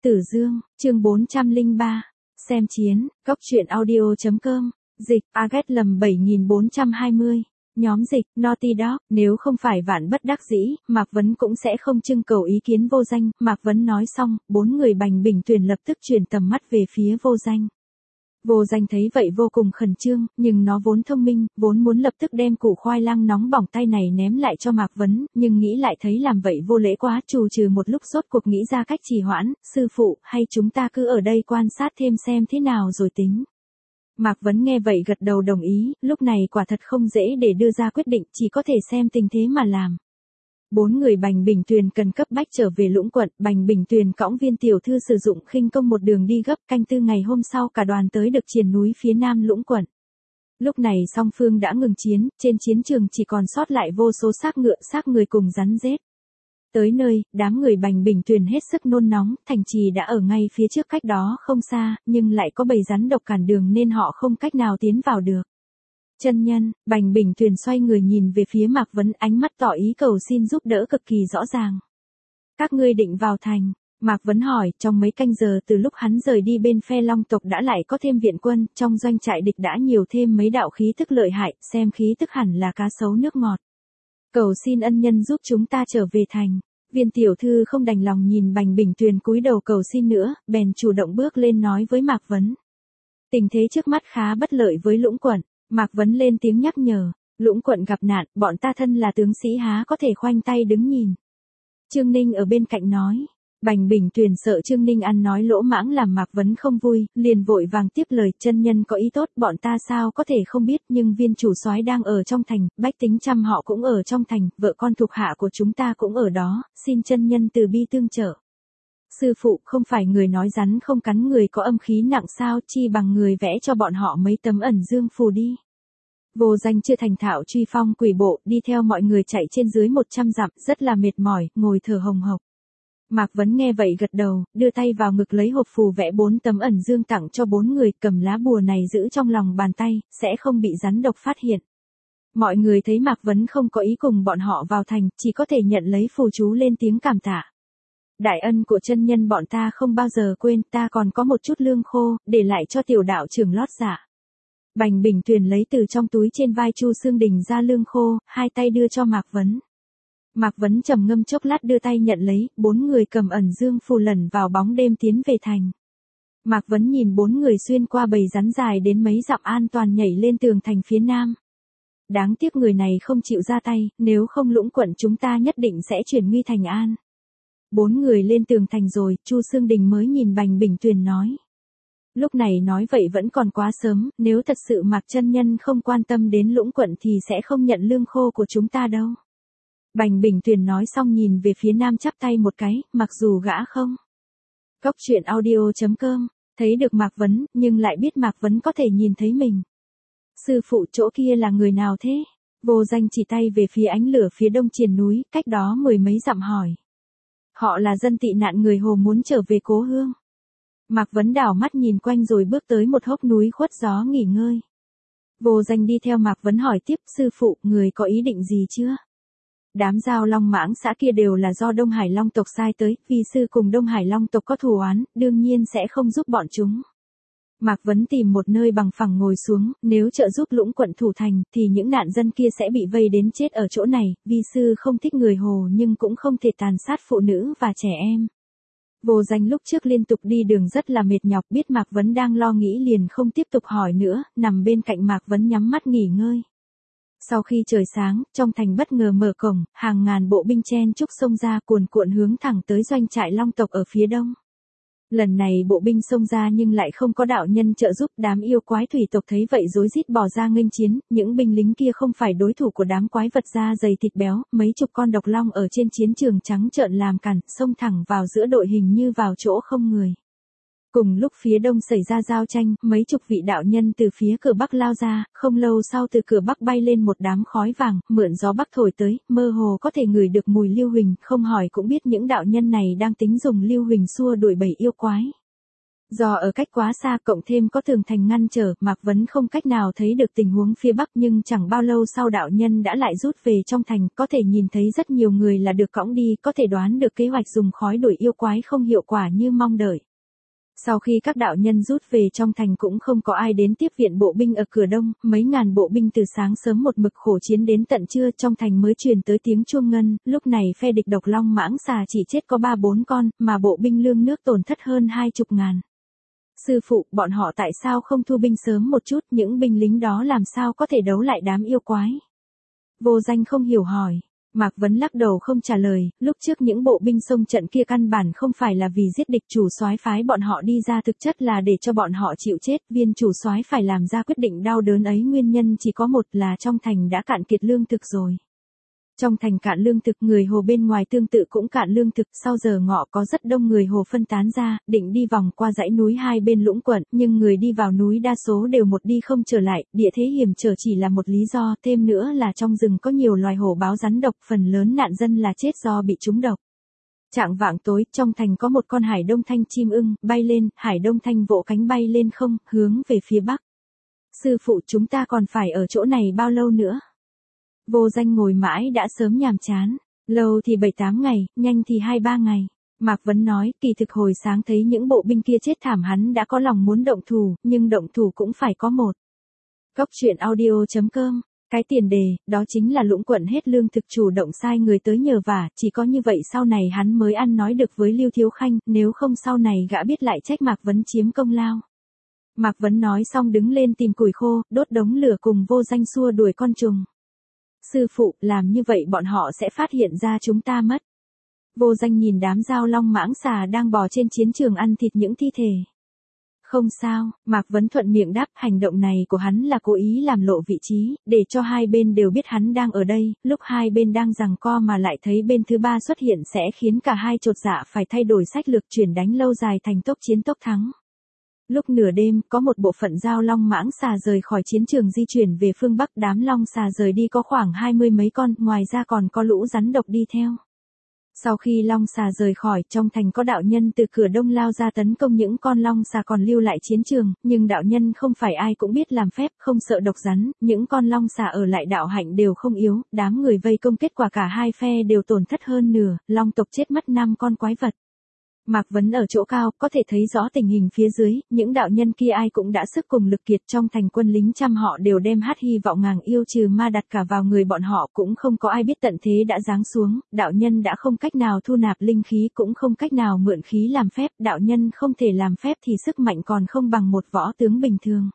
Tử Dương, chương 403. Xem chiến, góc truyện audio.com, dịch, Aget lầm 7420. Nhóm dịch, Naughty Dog, nếu không phải vạn bất đắc dĩ, Mạc Vấn cũng sẽ không trưng cầu ý kiến Vô Danh. Mạc Vấn nói xong, 4 người Bành Bình Tuyền lập tức chuyển tầm mắt về phía Vô Danh. Vô Danh thấy vậy vô cùng khẩn trương, nhưng nó vốn thông minh, vốn muốn lập tức đem củ khoai lang nóng bỏng tay này ném lại cho Mạc Vấn, nhưng nghĩ lại thấy làm vậy vô lễ quá, trù trừ một lúc rốt cuộc nghĩ ra cách trì hoãn, sư phụ, hay chúng ta cứ ở đây quan sát thêm xem thế nào rồi tính. Mạc Vấn nghe vậy gật đầu đồng ý, lúc này quả thật không dễ để đưa ra quyết định, chỉ có thể xem tình thế mà làm. 4 người Bành Bình Tuyền cần cấp bách trở về Lũng Quận, Bành Bình Tuyền cõng Viên tiểu thư sử dụng khinh công một đường đi gấp, canh tư ngày hôm sau cả đoàn tới được triền núi phía nam Lũng Quận. Lúc này song phương đã ngừng chiến, trên chiến trường chỉ còn sót lại vô số xác ngựa, xác người cùng rắn rết. Tới nơi, đám người Bành Bình Tuyền hết sức nôn nóng, thành trì đã ở ngay phía trước cách đó không xa, nhưng lại có bầy rắn độc cản đường nên họ không cách nào tiến vào được. Chân nhân, Bành Bình Tuyền xoay người nhìn về phía Mạc Vấn, ánh mắt tỏ ý cầu xin giúp đỡ cực kỳ rõ ràng. Các ngươi định vào thành? Mạc Vấn hỏi, trong mấy canh giờ từ lúc hắn rời đi bên phe Long tộc đã lại có thêm viện quân, trong doanh trại địch đã nhiều thêm mấy đạo khí tức lợi hại, xem khí tức hẳn là cá sấu nước ngọt. Cầu xin ân nhân giúp chúng ta trở về thành. Viên tiểu thư không đành lòng nhìn Bành Bình Tuyền cúi đầu cầu xin nữa, bèn chủ động bước lên nói với Mạc Vấn. Tình thế trước mắt khá bất lợi với Lũng Quận. Mạc Vấn lên tiếng nhắc nhở, Lũng Quận gặp nạn, bọn ta thân là tướng sĩ há có thể khoanh tay đứng nhìn. Trương Ninh ở bên cạnh nói, Bành Bình Tuyền sợ Trương Ninh ăn nói lỗ mãng làm Mạc Vấn không vui, liền vội vàng tiếp lời, chân nhân có ý tốt, bọn ta sao có thể không biết, nhưng viên chủ soái đang ở trong thành, bách tính trăm họ cũng ở trong thành, vợ con thuộc hạ của chúng ta cũng ở đó, xin chân nhân từ bi tương trợ. Sư phụ, không phải người nói rắn không cắn người có âm khí nặng sao, chi bằng người vẽ cho bọn họ mấy tấm ẩn dương phù đi. Vô Danh chưa thành thạo truy phong quỷ bộ, đi theo mọi người chạy trên dưới 100 dặm, rất là mệt mỏi, ngồi thở hồng hộc. Mạc Vấn nghe vậy gật đầu, đưa tay vào ngực lấy hộp phù vẽ 4 tấm ẩn dương tặng cho 4 người, cầm lá bùa này giữ trong lòng bàn tay, sẽ không bị rắn độc phát hiện. Mọi người thấy Mạc Vấn không có ý cùng bọn họ vào thành, chỉ có thể nhận lấy phù chú lên tiếng cảm tạ. Đại ân của chân nhân bọn ta không bao giờ quên, ta còn có một chút lương khô, để lại cho tiểu đạo trưởng lót dạ. Bành Bình Tuyền lấy từ trong túi trên vai Chu Xương Đình ra lương khô, hai tay đưa cho Mạc Vấn. Mạc Vấn trầm ngâm chốc lát đưa tay nhận lấy, 4 người cầm ẩn dương phù lẩn vào bóng đêm tiến về thành. Mạc Vấn nhìn 4 người xuyên qua bầy rắn dài đến mấy dặm an toàn nhảy lên tường thành phía nam. Đáng tiếc người này không chịu ra tay, nếu không Lũng Quận chúng ta nhất định sẽ chuyển nguy thành an. 4 người lên tường thành rồi, Chu Xương Đình mới nhìn Bành Bình Tuyền nói. Lúc này nói vậy vẫn còn quá sớm, nếu thật sự Mạc chân nhân không quan tâm đến Lũng Quận thì sẽ không nhận lương khô của chúng ta đâu. Bành Bình Tuyền nói xong nhìn về phía nam chắp tay một cái, mặc dù gã không. Góc truyện audio.com, thấy được Mạc Vấn, nhưng lại biết Mạc Vấn có thể nhìn thấy mình. Sư phụ, chỗ kia là người nào thế? Vô Danh chỉ tay về phía ánh lửa phía đông triền núi, cách đó 10 mấy dặm hỏi. Họ là dân tị nạn người Hồ muốn trở về cố hương. Mạc Vấn đảo mắt nhìn quanh rồi bước tới một hốc núi khuất gió nghỉ ngơi. Vô Danh đi theo Mạc Vấn hỏi tiếp, sư phụ, người có ý định gì chưa? Đám Giao Long Mãng xã kia đều là do Đông Hải Long tộc sai tới, vì sư cùng Đông Hải Long tộc có thù oán, đương nhiên sẽ không giúp bọn chúng. Mạc Vấn tìm một nơi bằng phẳng ngồi xuống, nếu trợ giúp Lũng Quận thủ thành, thì những nạn dân kia sẽ bị vây đến chết ở chỗ này, vì sư không thích người Hồ nhưng cũng không thể tàn sát phụ nữ và trẻ em. Vô Danh lúc trước liên tục đi đường rất là mệt nhọc, biết Mạc Vấn đang lo nghĩ liền không tiếp tục hỏi nữa, nằm bên cạnh Mạc Vấn nhắm mắt nghỉ ngơi. Sau khi trời sáng, trong thành bất ngờ mở cổng, hàng ngàn bộ binh chen chúc xông ra cuồn cuộn hướng thẳng tới doanh trại Long tộc ở phía đông. Lần này bộ binh xông ra nhưng lại không có đạo nhân trợ giúp, đám yêu quái thủy tộc thấy vậy rối rít bỏ ra nghênh chiến, những binh lính kia không phải đối thủ của đám quái vật da dày thịt béo, mấy chục con độc long ở trên chiến trường trắng trợn làm cản, xông thẳng vào giữa đội hình như vào chỗ không người. Cùng lúc phía đông xảy ra giao tranh, mấy chục vị đạo nhân từ phía cửa bắc lao ra, không lâu sau từ cửa bắc bay lên một đám khói vàng, mượn gió bắc thổi tới, mơ hồ có thể ngửi được mùi lưu huỳnh, không hỏi cũng biết những đạo nhân này đang tính dùng lưu huỳnh xua đuổi bầy yêu quái. Do ở cách quá xa cộng thêm có tường thành ngăn trở, Mạc Vấn không cách nào thấy được tình huống phía bắc, nhưng chẳng bao lâu sau đạo nhân đã lại rút về trong thành, có thể nhìn thấy rất nhiều người là được cõng đi, có thể đoán được kế hoạch dùng khói đuổi yêu quái không hiệu quả như mong đợi. Sau khi các đạo nhân rút về trong thành cũng không có ai đến tiếp viện bộ binh ở cửa đông, mấy ngàn bộ binh từ sáng sớm một mực khổ chiến đến tận trưa, trong thành mới truyền tới tiếng chuông ngân, lúc này phe địch độc long mãng xà chỉ chết có 3-4 con, mà bộ binh lương nước tổn thất hơn 20.000. Sư phụ, bọn họ tại sao không thu binh sớm một chút, những binh lính đó làm sao có thể đấu lại đám yêu quái? Vô Danh không hiểu hỏi. Mạc Vấn lắc đầu không trả lời, lúc trước những bộ binh xông trận kia căn bản không phải là vì giết địch, chủ soái phái bọn họ đi ra thực chất là để cho bọn họ chịu chết, viên chủ soái phải làm ra quyết định đau đớn ấy nguyên nhân chỉ có một là trong thành đã cạn kiệt lương thực rồi. Trong thành cạn lương thực, người Hồ bên ngoài tương tự cũng cạn lương thực, sau giờ ngọ có rất đông người Hồ phân tán ra, định đi vòng qua dãy núi hai bên lũng quận, nhưng người đi vào núi đa số đều một đi không trở lại, địa thế hiểm trở chỉ là một lý do, thêm nữa là trong rừng có nhiều loài hổ báo rắn độc, phần lớn nạn dân là chết do bị trúng độc. Chạng vạng tối, trong thành có một con hải đông thanh chim ưng, bay lên, hải đông thanh vỗ cánh bay lên không, hướng về phía bắc. Sư phụ, chúng ta còn phải ở chỗ này bao lâu nữa? Vô Danh ngồi mãi đã sớm nhàm chán, lâu thì 7-8 ngày, nhanh thì 2-3 ngày. Mạc Vấn nói, kỳ thực hồi sáng thấy những bộ binh kia chết thảm hắn đã có lòng muốn động thủ, nhưng động thủ cũng phải có một. Cốc truyện audio.com, cái tiền đề, đó chính là Lũng quận hết lương thực chủ động sai người tới nhờ vả, chỉ có như vậy sau này hắn mới ăn nói được với Lưu Thiếu Khanh, nếu không sau này gã biết lại trách Mạc Vấn chiếm công lao. Mạc Vấn nói xong đứng lên tìm củi khô, đốt đống lửa cùng Vô Danh xua đuổi con trùng. Sư phụ, làm như vậy bọn họ sẽ phát hiện ra chúng ta mất. Vô Danh nhìn đám dao long mãng xà đang bò trên chiến trường ăn thịt những thi thể. Không sao, Mạc Vấn thuận miệng đáp, hành động này của hắn là cố ý làm lộ vị trí, để cho hai bên đều biết hắn đang ở đây, lúc hai bên đang giằng co mà lại thấy bên thứ ba xuất hiện sẽ khiến cả hai chột dạ phải thay đổi sách lược chuyển đánh lâu dài thành tốc chiến tốc thắng. Lúc nửa đêm, có một bộ phận dao long mãng xà rời khỏi chiến trường di chuyển về phương Bắc, đám long xà rời đi có khoảng 20 mấy con, ngoài ra còn có lũ rắn độc đi theo. Sau khi long xà rời khỏi, trong thành có đạo nhân từ cửa đông lao ra tấn công những con long xà còn lưu lại chiến trường, nhưng đạo nhân không phải ai cũng biết làm phép, không sợ độc rắn, những con long xà ở lại đạo hạnh đều không yếu, đám người vây công kết quả cả hai phe đều tổn thất hơn nửa, long tộc chết mất 5 con quái vật. Mạc Vấn ở chỗ cao, có thể thấy rõ tình hình phía dưới, những đạo nhân kia ai cũng đã sức cùng lực kiệt, trong thành quân lính trăm họ đều đem hát hy vọng ngàng yêu trừ ma đặt cả vào người bọn họ, cũng không có ai biết tận thế đã giáng xuống, đạo nhân đã không cách nào thu nạp linh khí, cũng không cách nào mượn khí làm phép, đạo nhân không thể làm phép thì sức mạnh còn không bằng một võ tướng bình thường.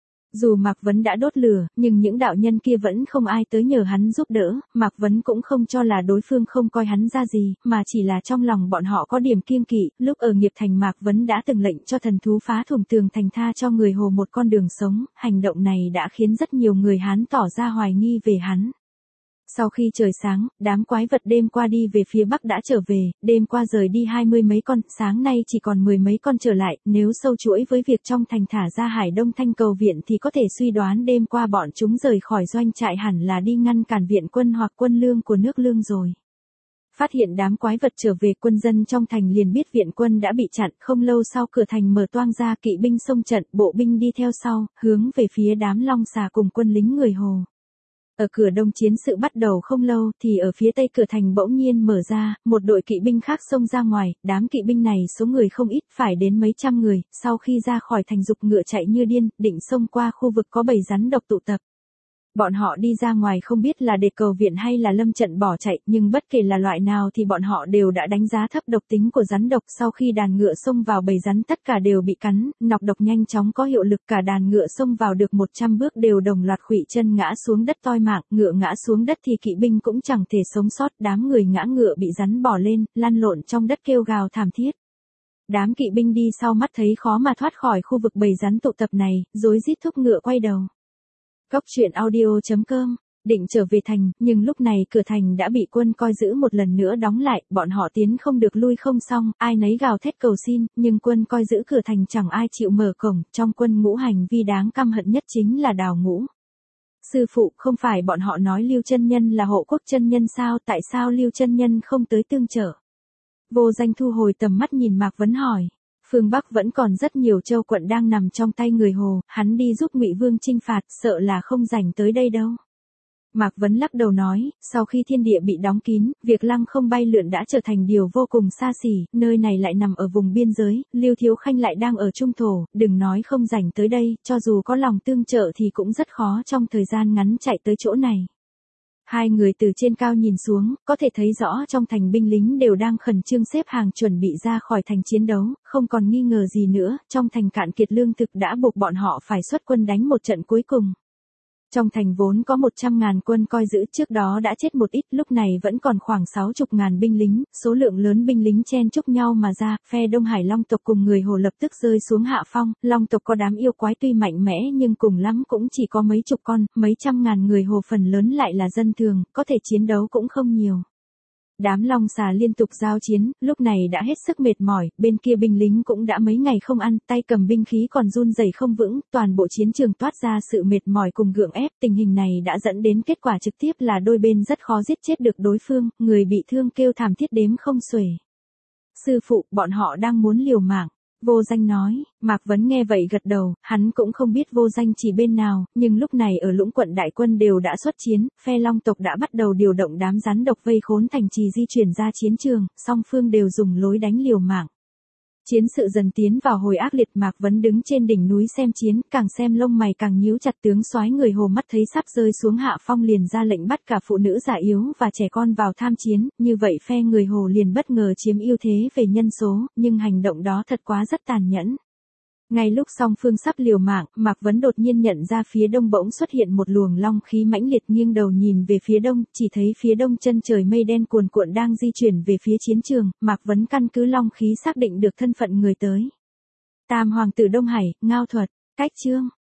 Dù Mạc Vấn đã đốt lửa, nhưng những đạo nhân kia vẫn không ai tới nhờ hắn giúp đỡ, Mạc Vấn cũng không cho là đối phương không coi hắn ra gì, mà chỉ là trong lòng bọn họ có điểm kiêng kỵ, lúc ở Nghiệp Thành Mạc Vấn đã từng lệnh cho thần thú phá thủng tường thành tha cho người Hồ một con đường sống, hành động này đã khiến rất nhiều người Hán tỏ ra hoài nghi về hắn. Sau khi trời sáng, đám quái vật đêm qua đi về phía bắc đã trở về, đêm qua rời đi 20 mấy con, sáng nay chỉ còn 10 mấy con trở lại, nếu sâu chuỗi với việc trong thành thả ra Hải Đông Thanh cầu viện thì có thể suy đoán đêm qua bọn chúng rời khỏi doanh trại hẳn là đi ngăn cản viện quân hoặc quân lương của nước Lương rồi. Phát hiện đám quái vật trở về, quân dân trong thành liền biết viện quân đã bị chặn, không lâu sau cửa thành mở toang ra, kỵ binh xông trận, bộ binh đi theo sau, hướng về phía đám long xà cùng quân lính người Hồ. Ở cửa đông chiến sự bắt đầu không lâu thì ở phía tây cửa thành bỗng nhiên mở ra, một đội kỵ binh khác xông ra ngoài, đám kỵ binh này số người không ít, phải đến mấy trăm người, sau khi ra khỏi thành giục ngựa chạy như điên, định xông qua khu vực có bầy rắn độc tụ tập. Bọn họ đi ra ngoài không biết là để cầu viện hay là lâm trận bỏ chạy, nhưng bất kể là loại nào thì bọn họ đều đã đánh giá thấp độc tính của rắn độc. Sau khi đàn ngựa xông vào bầy rắn tất cả đều bị cắn, nọc độc nhanh chóng có hiệu lực, cả đàn ngựa xông vào được 100 bước đều đồng loạt khuỵu chân ngã xuống đất toi mạng, ngựa ngã xuống đất thì kỵ binh cũng chẳng thể sống sót, đám người ngã ngựa bị rắn bỏ lên, lăn lộn trong đất kêu gào thảm thiết. Đám kỵ binh đi sau mắt thấy khó mà thoát khỏi khu vực bầy rắn tụ tập này, rối rít thúc ngựa quay đầu. Cốc truyện audio.com, định trở về thành, nhưng lúc này cửa thành đã bị quân coi giữ một lần nữa đóng lại, bọn họ tiến không được lui không xong, ai nấy gào thét cầu xin, nhưng quân coi giữ cửa thành chẳng ai chịu mở cổng, trong quân ngũ hành vi đáng căm hận nhất chính là Đào Ngũ. Sư phụ, không phải bọn họ nói Lưu chân nhân là hộ quốc chân nhân sao, tại sao Lưu chân nhân không tới tương trợ? Vô Danh thu hồi tầm mắt nhìn Mạc Vấn hỏi. Phương Bắc vẫn còn rất nhiều châu quận đang nằm trong tay người Hồ, hắn đi giúp Ngụy Vương chinh phạt, sợ là không rảnh tới đây đâu. Mạc Vấn lắc đầu nói, sau khi thiên địa bị đóng kín, việc lăng không bay lượn đã trở thành điều vô cùng xa xỉ, nơi này lại nằm ở vùng biên giới, Lưu Thiếu Khanh lại đang ở trung thổ, đừng nói không rảnh tới đây, cho dù có lòng tương trợ thì cũng rất khó trong thời gian ngắn chạy tới chỗ này. Hai người từ trên cao nhìn xuống, có thể thấy rõ trong thành binh lính đều đang khẩn trương xếp hàng chuẩn bị ra khỏi thành chiến đấu, không còn nghi ngờ gì nữa, trong thành cạn kiệt lương thực đã buộc bọn họ phải xuất quân đánh một trận cuối cùng. Trong thành vốn có 100.000 quân coi giữ, trước đó đã chết một ít, lúc này vẫn còn khoảng 60.000 binh lính, số lượng lớn binh lính chen chúc nhau mà ra, phe Đông Hải Long tộc cùng người Hồ lập tức rơi xuống hạ phong, Long tộc có đám yêu quái tuy mạnh mẽ nhưng cùng lắm cũng chỉ có mấy chục con, mấy trăm ngàn người Hồ phần lớn lại là dân thường, có thể chiến đấu cũng không nhiều. Đám long xà liên tục giao chiến, lúc này đã hết sức mệt mỏi, bên kia binh lính cũng đã mấy ngày không ăn, tay cầm binh khí còn run rẩy không vững, toàn bộ chiến trường toát ra sự mệt mỏi cùng gượng ép, tình hình này đã dẫn đến kết quả trực tiếp là đôi bên rất khó giết chết được đối phương, người bị thương kêu thảm thiết đếm không xuể. Sư phụ, bọn họ đang muốn liều mạng. Vô Danh nói, Mạc Vấn nghe vậy gật đầu, hắn cũng không biết Vô Danh chỉ bên nào, nhưng lúc này ở Lũng quận đại quân đều đã xuất chiến, phe Long tộc đã bắt đầu điều động đám rắn độc vây khốn thành trì di chuyển ra chiến trường, song phương đều dùng lối đánh liều mạng. Chiến sự dần tiến vào hồi ác liệt, Mạc Vấn đứng trên đỉnh núi xem chiến, càng xem lông mày càng nhíu chặt, tướng soái người Hồ mắt thấy sắp rơi xuống hạ phong liền ra lệnh bắt cả phụ nữ già yếu và trẻ con vào tham chiến, như vậy phe người Hồ liền bất ngờ chiếm ưu thế về nhân số, nhưng hành động đó thật quá rất tàn nhẫn. Ngay lúc song phương sắp liều mạng, Mạc Vấn đột nhiên nhận ra phía đông bỗng xuất hiện một luồng long khí mãnh liệt, nghiêng đầu nhìn về phía đông, chỉ thấy phía đông chân trời mây đen cuồn cuộn đang di chuyển về phía chiến trường, Mạc Vấn căn cứ long khí xác định được thân phận người tới. Tam hoàng tử Đông Hải, Ngao Thuật, cách chương.